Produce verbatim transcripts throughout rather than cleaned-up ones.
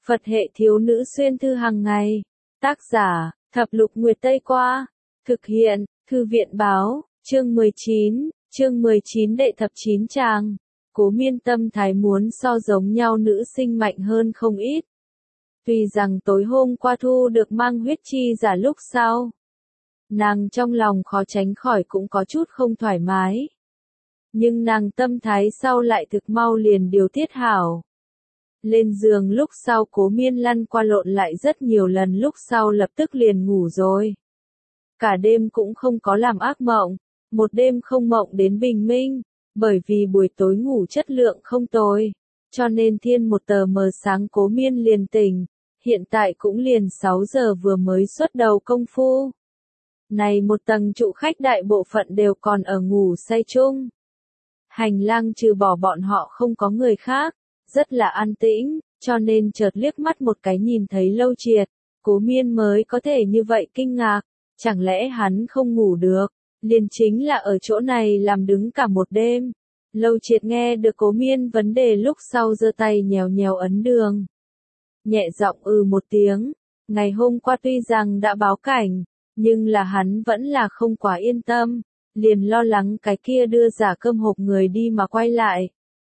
Phật hệ thiếu nữ xuyên thư hàng ngày. Tác giả, Thập lục Nguyệt Tây Qua. Thực hiện, Thư viện Báo, chương mười chín, chương mười chín đệ thập chín tràng. Cố Miên tâm thái muốn so giống nhau nữ sinh mạnh hơn không ít. Tuy rằng tối hôm qua thu được mang huyết chi giả lúc sau, nàng trong lòng khó tránh khỏi cũng có chút không thoải mái. Nhưng nàng tâm thái sau lại thực mau liền điều tiết hảo. Lên giường lúc sau Cố Miên lăn qua lộn lại rất nhiều lần lúc sau lập tức liền ngủ rồi. Cả đêm cũng không có làm ác mộng, một đêm không mộng đến bình minh, bởi vì buổi tối ngủ chất lượng không tồi, cho nên thiên một tờ mờ sáng Cố Miên liền tỉnh, hiện tại cũng liền sáu giờ vừa mới xuất đầu công phu. Này một tầng trụ khách đại bộ phận đều còn ở ngủ say chung. Hành lang trừ bỏ bọn họ không có người khác, rất là an tĩnh, cho nên chợt liếc mắt một cái nhìn thấy Lâu Triệt, Cố Miên mới có thể như vậy kinh ngạc, chẳng lẽ hắn không ngủ được, liền chính là ở chỗ này làm đứng cả một đêm. Lâu Triệt nghe được Cố Miên vấn đề lúc sau giơ tay nhéo nhéo ấn đường. Nhẹ giọng ừ một tiếng, ngày hôm qua tuy rằng đã báo cảnh, nhưng là hắn vẫn là không quá yên tâm, liền lo lắng cái kia đưa giả cơm hộp người đi mà quay lại.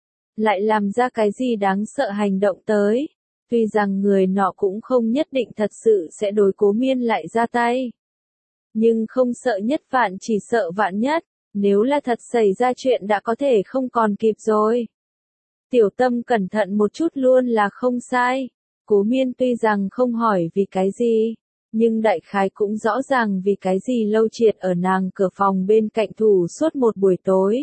Lại làm ra cái gì đáng sợ hành động tới, tuy rằng người nọ cũng không nhất định thật sự sẽ đối Cố Miên lại ra tay. Nhưng không sợ nhất vạn chỉ sợ vạn nhất, nếu là thật xảy ra chuyện đã có thể không còn kịp rồi. Tiểu tâm cẩn thận một chút luôn là không sai, Cố Miên tuy rằng không hỏi vì cái gì, nhưng đại khái cũng rõ ràng vì cái gì Lâu Triệt ở nàng cửa phòng bên cạnh thủ suốt một buổi tối.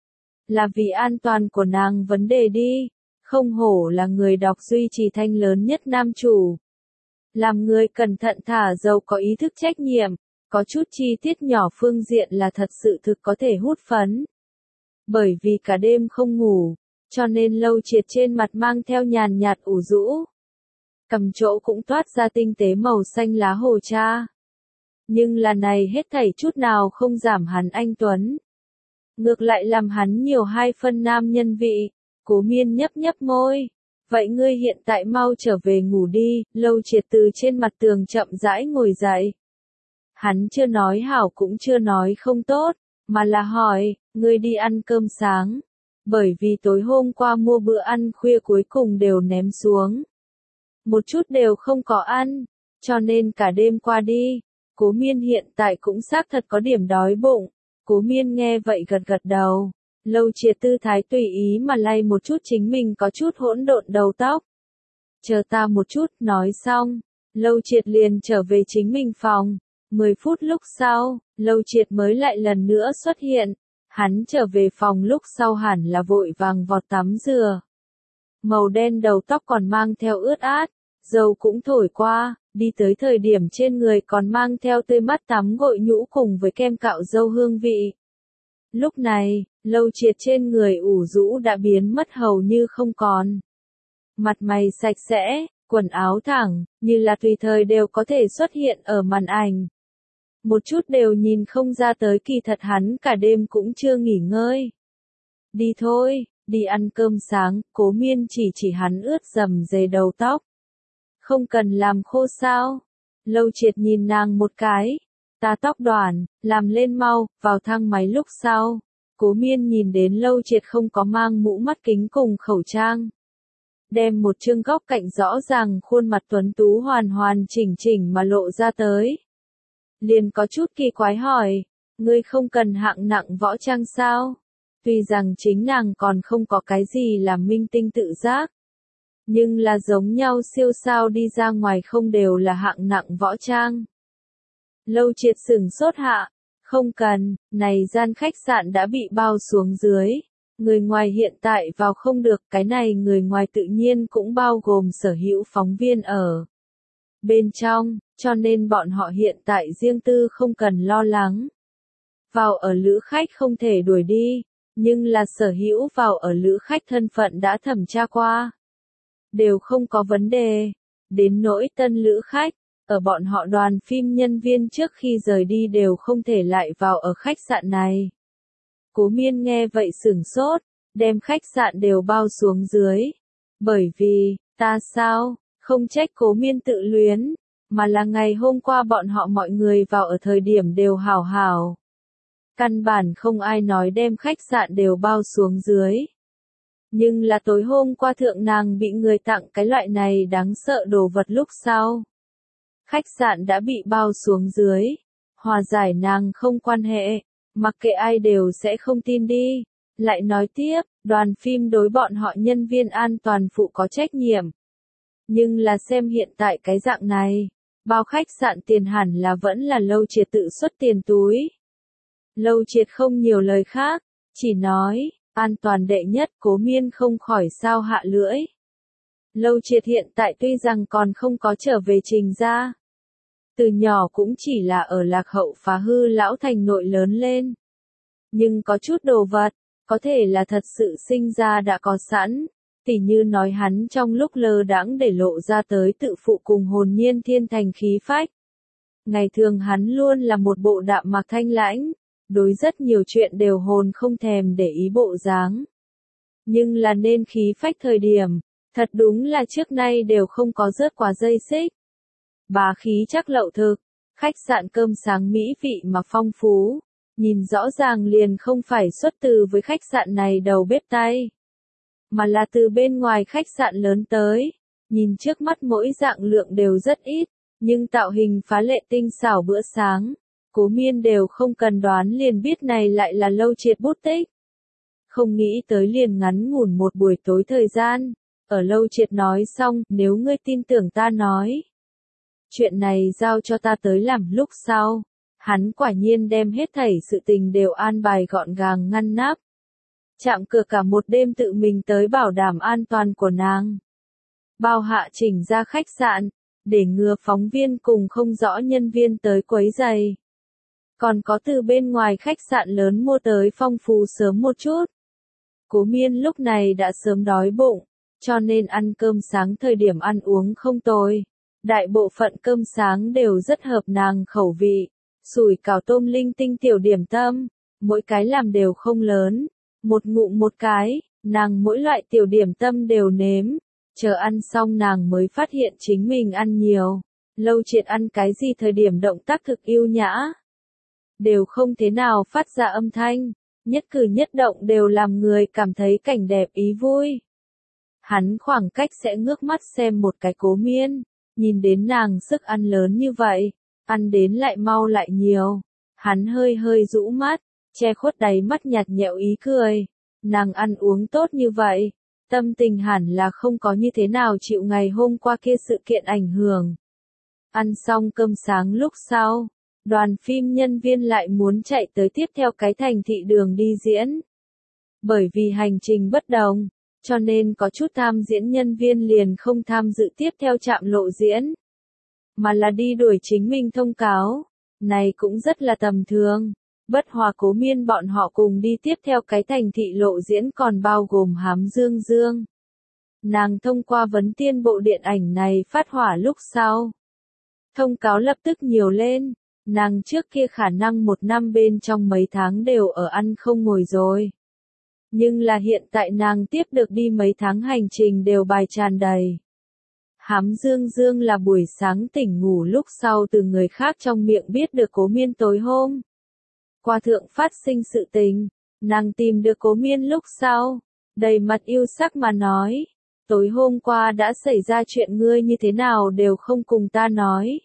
Là vì an toàn của nàng vấn đề đi, không hổ là người đọc duy trì thanh lớn nhất nam chủ. Làm người cẩn thận thả giàu có ý thức trách nhiệm, có chút chi tiết nhỏ phương diện là thật sự thực có thể hút phấn. Bởi vì cả đêm không ngủ, cho nên Lâu Triệt trên mặt mang theo nhàn nhạt ủ rũ. Cầm chỗ cũng toát ra tinh tế màu xanh lá hồ cha. Nhưng là này hết thảy chút nào không giảm hắn anh tuấn. Ngược lại làm hắn nhiều hai phân nam nhân vị. Cố Miên nhấp nhấp môi. Vậy ngươi hiện tại mau trở về ngủ đi. Lâu Triệt từ trên mặt tường chậm rãi ngồi dậy. Hắn chưa nói hảo cũng chưa nói không tốt, mà là hỏi, ngươi đi ăn cơm sáng. Bởi vì tối hôm qua mua bữa ăn khuya cuối cùng đều ném xuống. Một chút đều không có ăn, cho nên cả đêm qua đi. Cố Miên hiện tại cũng xác thật có điểm đói bụng. Cố Miên nghe vậy gật gật đầu. Lâu Triệt tư thái tùy ý mà lay một chút chính mình có chút hỗn độn đầu tóc. Chờ ta một chút, nói xong. Lâu Triệt liền trở về chính mình phòng. Mười phút lúc sau, Lâu Triệt mới lại lần nữa xuất hiện. Hắn trở về phòng lúc sau hẳn là vội vàng vọt tắm rửa. Màu đen đầu tóc còn mang theo ướt át, dầu cũng thổi qua, đi tới thời điểm trên người còn mang theo tươi mắt tắm gội nhũ cùng với kem cạo râu hương vị. Lúc này, Lâu Triệt trên người ủ rũ đã biến mất hầu như không còn. Mặt mày sạch sẽ, quần áo thẳng, như là tùy thời đều có thể xuất hiện ở màn ảnh. Một chút đều nhìn không ra tới kỳ thật hắn cả đêm cũng chưa nghỉ ngơi. Đi thôi, đi ăn cơm sáng, Cố Miên chỉ chỉ hắn ướt rầm rề đầu tóc. Không cần làm khô sao? Lâu Triệt nhìn nàng một cái. Ta tóc đoản, làm lên mau, vào thang máy lúc sau. Cố Miên nhìn đến Lâu Triệt không có mang mũ mắt kính cùng khẩu trang. Đem một chương góc cạnh rõ ràng khuôn mặt tuấn tú hoàn hoàn chỉnh chỉnh mà lộ ra tới. Liền có chút kỳ quái hỏi, ngươi không cần hạng nặng võ trang sao? Tuy rằng chính nàng còn không có cái gì làm minh tinh tự giác. Nhưng là giống nhau siêu sao đi ra ngoài không đều là hạng nặng võ trang. Lâu Triệt sửng sốt hạ, không cần, này gian khách sạn đã bị bao xuống dưới. Người ngoài hiện tại vào không được, cái này người ngoài tự nhiên cũng bao gồm sở hữu phóng viên ở bên trong, cho nên bọn họ hiện tại riêng tư không cần lo lắng. Vào ở lữ khách không thể đuổi đi, nhưng là sở hữu vào ở lữ khách thân phận đã thẩm tra qua. Đều không có vấn đề. Đến nỗi tân lữ khách, ở bọn họ đoàn phim nhân viên trước khi rời đi đều không thể lại vào ở khách sạn này. Cố Miên nghe vậy sửng sốt, đem khách sạn đều bao xuống dưới. Bởi vì, ta sao, Không trách Cố Miên tự luyến, mà là ngày hôm qua bọn họ mọi người vào ở thời điểm đều hảo hảo. Căn bản không ai nói đem khách sạn đều bao xuống dưới. Nhưng là tối hôm qua thượng nàng bị người tặng cái loại này đáng sợ đồ vật lúc sau. Khách sạn đã bị bao xuống dưới. Hòa giải nàng không quan hệ, mặc kệ ai đều sẽ không tin đi. Lại nói tiếp, đoàn phim đối bọn họ nhân viên an toàn phụ có trách nhiệm. Nhưng là xem hiện tại cái dạng này, bao khách sạn tiền hẳn là vẫn là Lâu Triệt tự xuất tiền túi. Lâu Triệt không nhiều lời khác, chỉ nói, an toàn đệ nhất. Cố Miên không khỏi sao hạ lưỡi. Lâu Triệt hiện tại tuy rằng còn không có trở về Trình gia. Từ nhỏ cũng chỉ là ở lạc hậu phá hư lão thành nội lớn lên. Nhưng có chút đồ vật, có thể là thật sự sinh ra đã có sẵn. Tỉ như nói hắn trong lúc lơ đãng để lộ ra tới tự phụ cùng hồn nhiên thiên thành khí phách. Ngày thường hắn luôn là một bộ đạm mạc thanh lãnh, đối rất nhiều chuyện đều hồn không thèm để ý bộ dáng. Nhưng là nên khí phách thời điểm, thật đúng là trước nay đều không có rớt qua dây xích. Bá khí chắc lậu thực, khách sạn cơm sáng mỹ vị mà phong phú, nhìn rõ ràng liền không phải xuất từ với khách sạn này đầu bếp tay, mà là từ bên ngoài khách sạn lớn tới. Nhìn trước mắt mỗi dạng lượng đều rất ít, nhưng tạo hình phá lệ tinh xảo bữa sáng, Cố Miên đều không cần đoán liền biết này lại là Lâu Triệt bút tích. Không nghĩ tới liền ngắn ngủn một buổi tối thời gian, ở Lâu Triệt nói xong, nếu ngươi tin tưởng ta nói. Chuyện này giao cho ta tới làm lúc sau. Hắn quả nhiên đem hết thảy sự tình đều an bài gọn gàng ngăn nắp. Chạm cửa cả một đêm tự mình tới bảo đảm an toàn của nàng. Bao hạ chỉnh ra khách sạn, để ngừa phóng viên cùng không rõ nhân viên tới quấy giày. Còn có từ bên ngoài khách sạn lớn mua tới phong phú sớm một chút. Cố Miên lúc này đã sớm đói bụng, cho nên ăn cơm sáng thời điểm ăn uống không tồi. Đại bộ phận cơm sáng đều rất hợp nàng khẩu vị. Sủi cảo tôm linh tinh tiểu điểm tâm, mỗi cái làm đều không lớn, một ngụm một cái, nàng mỗi loại tiểu điểm tâm đều nếm, chờ ăn xong nàng mới phát hiện chính mình ăn nhiều. Lâu Triệt ăn cái gì thời điểm động tác thực yêu nhã, đều không thế nào phát ra âm thanh, nhất cử nhất động đều làm người cảm thấy cảnh đẹp ý vui. Hắn khoảng cách sẽ ngước mắt xem một cái Cố Miên, nhìn đến nàng sức ăn lớn như vậy. Ăn đến lại mau lại nhiều. Hắn hơi hơi rũ mắt, che khuất đáy mắt nhạt nhẽo ý cười. Nàng ăn uống tốt như vậy, tâm tình hẳn là không có như thế nào chịu ngày hôm qua kia sự kiện ảnh hưởng. Ăn xong cơm sáng lúc sau, đoàn phim nhân viên lại muốn chạy tới tiếp theo cái thành thị đường đi diễn. Bởi vì hành trình bất đồng, cho nên có chút tham diễn nhân viên liền không tham dự tiếp theo trạm lộ diễn. Mà là đi đuổi chính mình thông cáo, này cũng rất là tầm thường. Bất Hòa Cố Miên bọn họ cùng đi tiếp theo cái thành thị lộ diễn còn bao gồm Hám Dương Dương. Nàng thông qua vấn tiên bộ điện ảnh này phát hỏa lúc sau. Thông cáo lập tức nhiều lên, nàng trước kia khả năng một năm bên trong mấy tháng đều ở ăn không ngồi rồi. Nhưng là hiện tại nàng tiếp được đi mấy tháng hành trình đều bài tràn đầy. Hám Dương Dương là buổi sáng tỉnh ngủ lúc sau từ người khác trong miệng biết được Cố Miên tối hôm qua thượng phát sinh sự tình, nàng tìm được Cố Miên lúc sau, đầy mặt yêu sắc mà nói, tối hôm qua đã xảy ra chuyện ngươi như thế nào đều không cùng ta nói.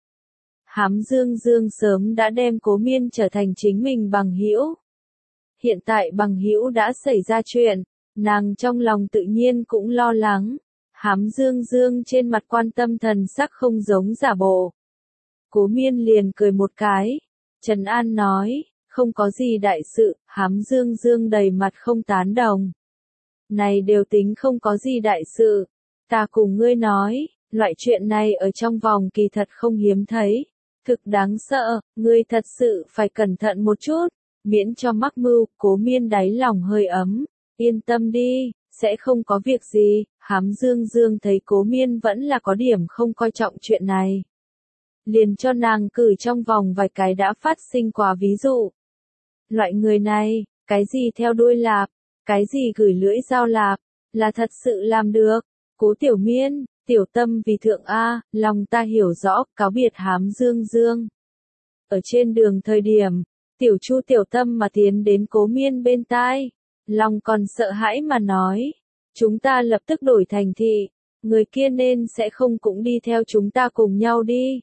Hám Dương Dương sớm đã đem Cố Miên trở thành chính mình bằng hữu. Hiện tại bằng hữu đã xảy ra chuyện, nàng trong lòng tự nhiên cũng lo lắng. Hám Dương Dương trên mặt quan tâm thần sắc không giống giả bộ. Cố Miên liền cười một cái. Trần An nói, không có gì đại sự. Hám Dương Dương đầy mặt không tán đồng. Này đều tính không có gì đại sự. Ta cùng ngươi nói, loại chuyện này ở trong vòng kỳ thật không hiếm thấy. Thực đáng sợ, ngươi thật sự phải cẩn thận một chút, miễn cho mắc mưu. Cố Miên đáy lòng hơi ấm. Yên tâm đi, sẽ không có việc gì. Hám Dương Dương thấy Cố Miên vẫn là có điểm không coi trọng chuyện này. Liền cho nàng cử trong vòng vài cái đã phát sinh quá ví dụ. Loại người này, cái gì theo đuôi lạp, cái gì gửi lưỡi dao lạp, là thật sự làm được. Cố Tiểu Miên, Tiểu tâm vì thượng A, lòng ta hiểu rõ, cáo biệt hám dương dương. Ở trên đường thời điểm, tiểu chu tiểu tâm mà tiến đến Cố Miên bên tai, lòng còn sợ hãi mà nói, chúng ta lập tức đổi thành thị, người kia nên sẽ không cũng đi theo chúng ta cùng nhau đi.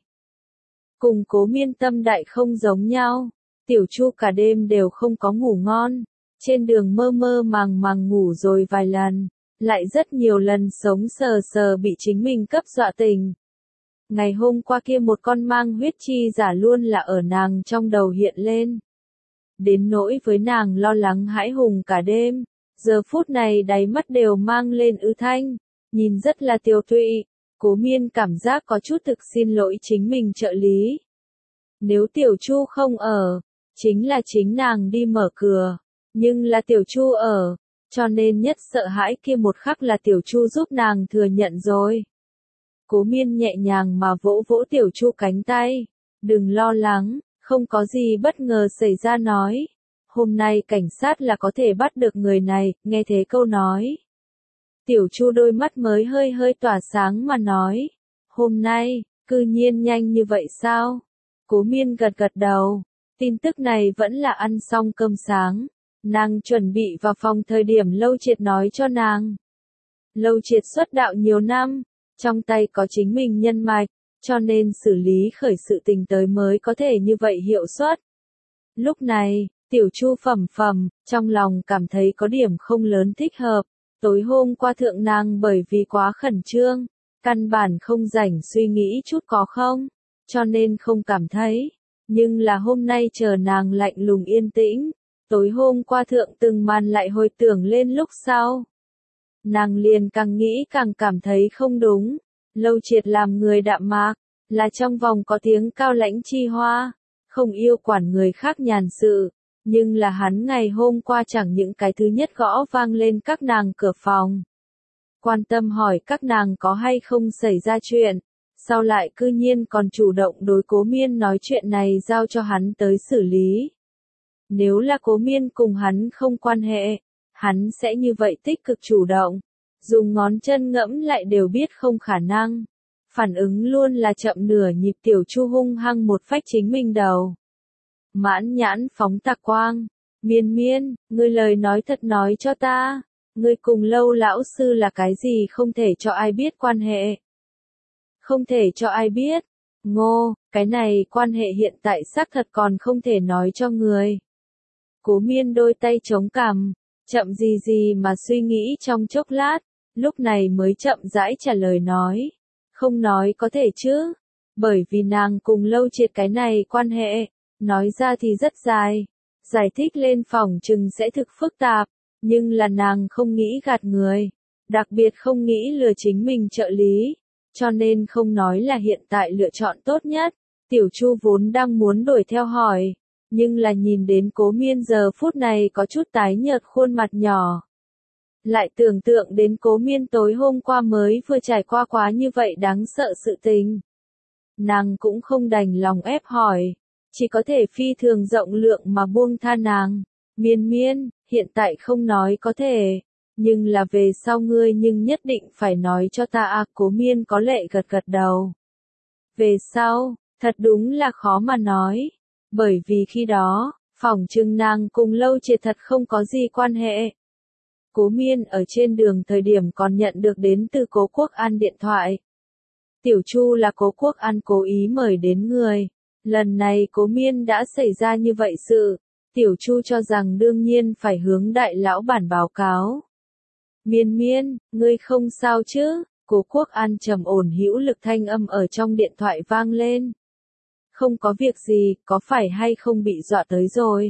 Cùng Cố Miên tâm đại không giống nhau, tiểu chu cả đêm đều không có ngủ ngon, trên đường mơ mơ màng màng ngủ rồi vài lần, lại rất nhiều lần sống sờ sờ bị chính mình cấp dọa tỉnh. Ngày hôm qua kia một con mang huyết chi giả luôn là ở nàng trong đầu hiện lên. Đến nỗi với nàng lo lắng hãi hùng cả đêm, giờ phút này đáy mắt đều mang lên ứ thanh, nhìn rất là tiêu tụy. Cố Miên cảm giác có chút thực xin lỗi chính mình trợ lý. Nếu Tiểu Chu không ở, chính là chính nàng đi mở cửa, nhưng là Tiểu Chu ở, cho nên nhất sợ hãi kia một khắc là Tiểu Chu giúp nàng thừa nhận rồi. Cố Miên nhẹ nhàng mà vỗ vỗ Tiểu Chu cánh tay, đừng lo lắng, không có gì bất ngờ xảy ra nói. Hôm nay cảnh sát là có thể bắt được người này, nghe thế câu nói. Tiểu Chu đôi mắt mới hơi hơi tỏa sáng mà nói, hôm nay, cư nhiên nhanh như vậy sao? Cố Miên gật gật đầu, tin tức này vẫn là ăn xong cơm sáng, nàng chuẩn bị vào phòng thời điểm Lâu Triệt nói cho nàng. Lâu Triệt xuất đạo nhiều năm, trong tay có chính mình nhân mạch, cho nên xử lý khởi sự tình tới mới có thể như vậy hiệu suất. Lúc này, Tiểu Chu phẩm phẩm, trong lòng cảm thấy có điểm không lớn thích hợp. Tối hôm qua thượng nàng bởi vì quá khẩn trương, căn bản không rảnh suy nghĩ chút có không, cho nên không cảm thấy. Nhưng là hôm nay chờ nàng lạnh lùng yên tĩnh, tối hôm qua thượng từng màn lại hồi tưởng lên lúc sau. Nàng liền càng nghĩ càng cảm thấy không đúng, Lâu Triệt làm người đạm mạc, là trong vòng có tiếng cao lãnh chi hoa, không yêu quản người khác nhàn sự. Nhưng là hắn ngày hôm qua chẳng những cái thứ nhất gõ vang lên các nàng cửa phòng. Quan tâm hỏi các nàng có hay không xảy ra chuyện, sau lại cư nhiên còn chủ động đối Cố Miên nói chuyện này giao cho hắn tới xử lý. Nếu là Cố Miên cùng hắn không quan hệ, hắn sẽ như vậy tích cực chủ động, dùng ngón chân ngẫm lại đều biết không khả năng. Phản ứng luôn là chậm nửa nhịp. Tiểu Chu hung hăng một phách chính mình đầu. Mãn nhãn phóng tà quang, Miên Miên, ngươi lời nói thật nói cho ta, ngươi cùng Lâu lão sư là cái gì không thể cho ai biết quan hệ. Không thể cho ai biết, ngô, cái này quan hệ hiện tại xác thật còn không thể nói cho người. Cố Miên đôi tay chống cằm, chậm gì gì mà suy nghĩ trong chốc lát, lúc này mới chậm rãi trả lời nói, không nói có thể chứ, bởi vì nàng cùng Lâu Triệt cái này quan hệ. Nói ra thì rất dài, giải thích lên phòng chừng sẽ thực phức tạp, nhưng là nàng không nghĩ gạt người, đặc biệt không nghĩ lừa chính mình trợ lý, cho nên không nói là hiện tại lựa chọn tốt nhất. Tiểu Chu vốn đang muốn đuổi theo hỏi, nhưng là nhìn đến Cố Miên giờ phút này có chút tái nhợt khuôn mặt nhỏ. Lại tưởng tượng đến Cố Miên tối hôm qua mới vừa trải qua quá như vậy đáng sợ sự tình. Nàng cũng không đành lòng ép hỏi. Chỉ có thể phi thường rộng lượng mà buông tha nàng. Miên Miên, hiện tại không nói có thể, nhưng là về sau ngươi nhưng nhất định phải nói cho ta à. Cố Miên có lệ gật gật đầu. Về sau, thật đúng là khó mà nói, bởi vì khi đó, phỏng chừng nàng cùng Lâu Triệt thật không có gì quan hệ. Cố Miên ở trên đường thời điểm còn nhận được đến từ Cố Quốc An điện thoại. Tiểu Chu là Cố Quốc An cố ý mời đến người. Lần này Cố Miên đã xảy ra như vậy sự, Tiểu Chu cho rằng đương nhiên phải hướng đại lão bản báo cáo. Miên Miên, ngươi không sao chứ? Cố Quốc An trầm ổn hữu lực thanh âm ở trong điện thoại vang lên. Không có việc gì, có phải hay không bị dọa tới rồi?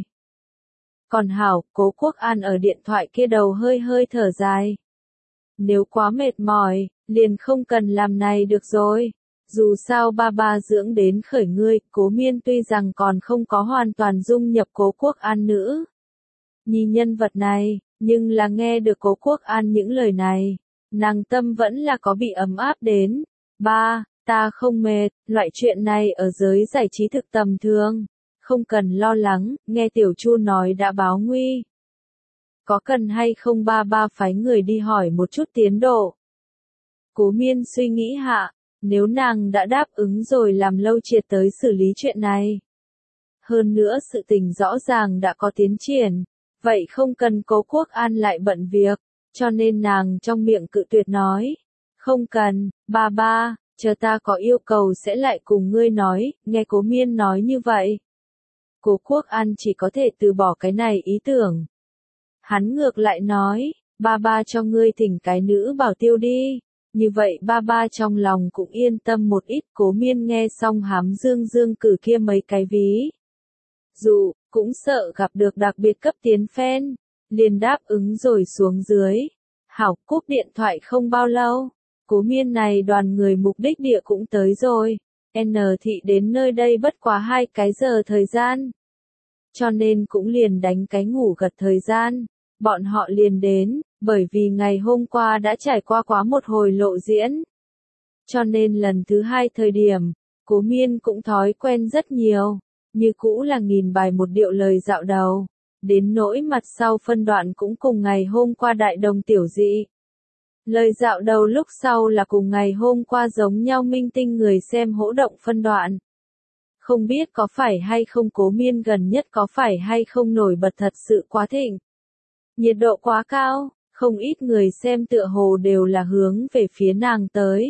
Còn hảo, Cố Quốc An ở điện thoại kia đầu hơi hơi thở dài. Nếu quá mệt mỏi, liền không cần làm này được rồi. Dù sao ba ba dưỡng đến khởi ngươi. Cố Miên tuy rằng còn không có hoàn toàn dung nhập Cố Quốc An nữ nhi nhân vật này, nhưng là nghe được Cố Quốc An những lời này, nàng tâm vẫn là có bị ấm áp đến. Ba, ta không mệt, loại chuyện này ở giới giải trí thực tầm thường, không cần lo lắng, nghe Tiểu Chu nói đã báo nguy. Có cần hay không ba ba phái người đi hỏi một chút tiến độ? Cố Miên suy nghĩ hạ, nếu nàng đã đáp ứng rồi làm Lâu Triệt tới xử lý chuyện này. Hơn nữa sự tình rõ ràng đã có tiến triển, vậy không cần Cố Quốc An lại bận việc, cho nên nàng trong miệng cự tuyệt nói. Không cần, ba ba, chờ ta có yêu cầu sẽ lại cùng ngươi nói, nghe Cố Miên nói như vậy. Cố Quốc An chỉ có thể từ bỏ cái này ý tưởng. Hắn ngược lại nói, ba ba cho ngươi thỉnh cái nữ bảo tiêu đi, như vậy ba ba trong lòng cũng yên tâm một ít. Cố Miên nghe xong hám dương dương cử kia mấy cái ví dụ, cũng sợ gặp được đặc biệt cấp tiến fan, liền đáp ứng rồi xuống dưới. Hảo, cúp điện thoại không bao lâu, Cố Miên này đoàn người mục đích địa cũng tới rồi. N thị đến nơi đây bất quá hai cái giờ thời gian, cho nên cũng liền đánh cái ngủ gật thời gian, bọn họ liền đến, bởi vì ngày hôm qua đã trải qua quá một hồi lộ diễn. Cho nên lần thứ hai thời điểm, Cố Miên cũng thói quen rất nhiều, như cũ là nghìn bài một điệu lời dạo đầu, đến nỗi mặt sau phân đoạn cũng cùng ngày hôm qua đại đồng tiểu dị. Lời dạo đầu lúc sau là cùng ngày hôm qua giống nhau minh tinh người xem hỗ động phân đoạn. Không biết có phải hay không Cố Miên gần nhất có phải hay không nổi bật thật sự quá thịnh. Nhiệt độ quá cao, không ít người xem tựa hồ đều là hướng về phía nàng tới.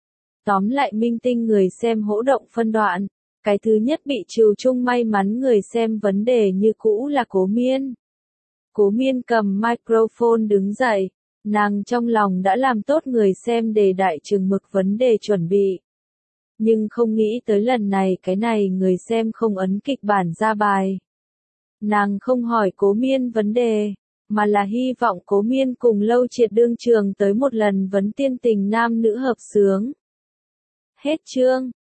Tóm lại minh tinh người xem hỗ động phân đoạn, cái thứ nhất bị trừ chung may mắn người xem vấn đề như cũ là Cố Miên. Cố Miên cầm microphone đứng dậy, nàng trong lòng đã làm tốt người xem đề đại chừng mực vấn đề chuẩn bị. Nhưng không nghĩ tới lần này cái này người xem không ấn kịch bản ra bài. Nàng không hỏi Cố Miên vấn đề, mà là hy vọng Cố Miên cùng Lâu Triệt đương trường tới một lần vấn tiên tình nam nữ hợp xướng. Hết chương.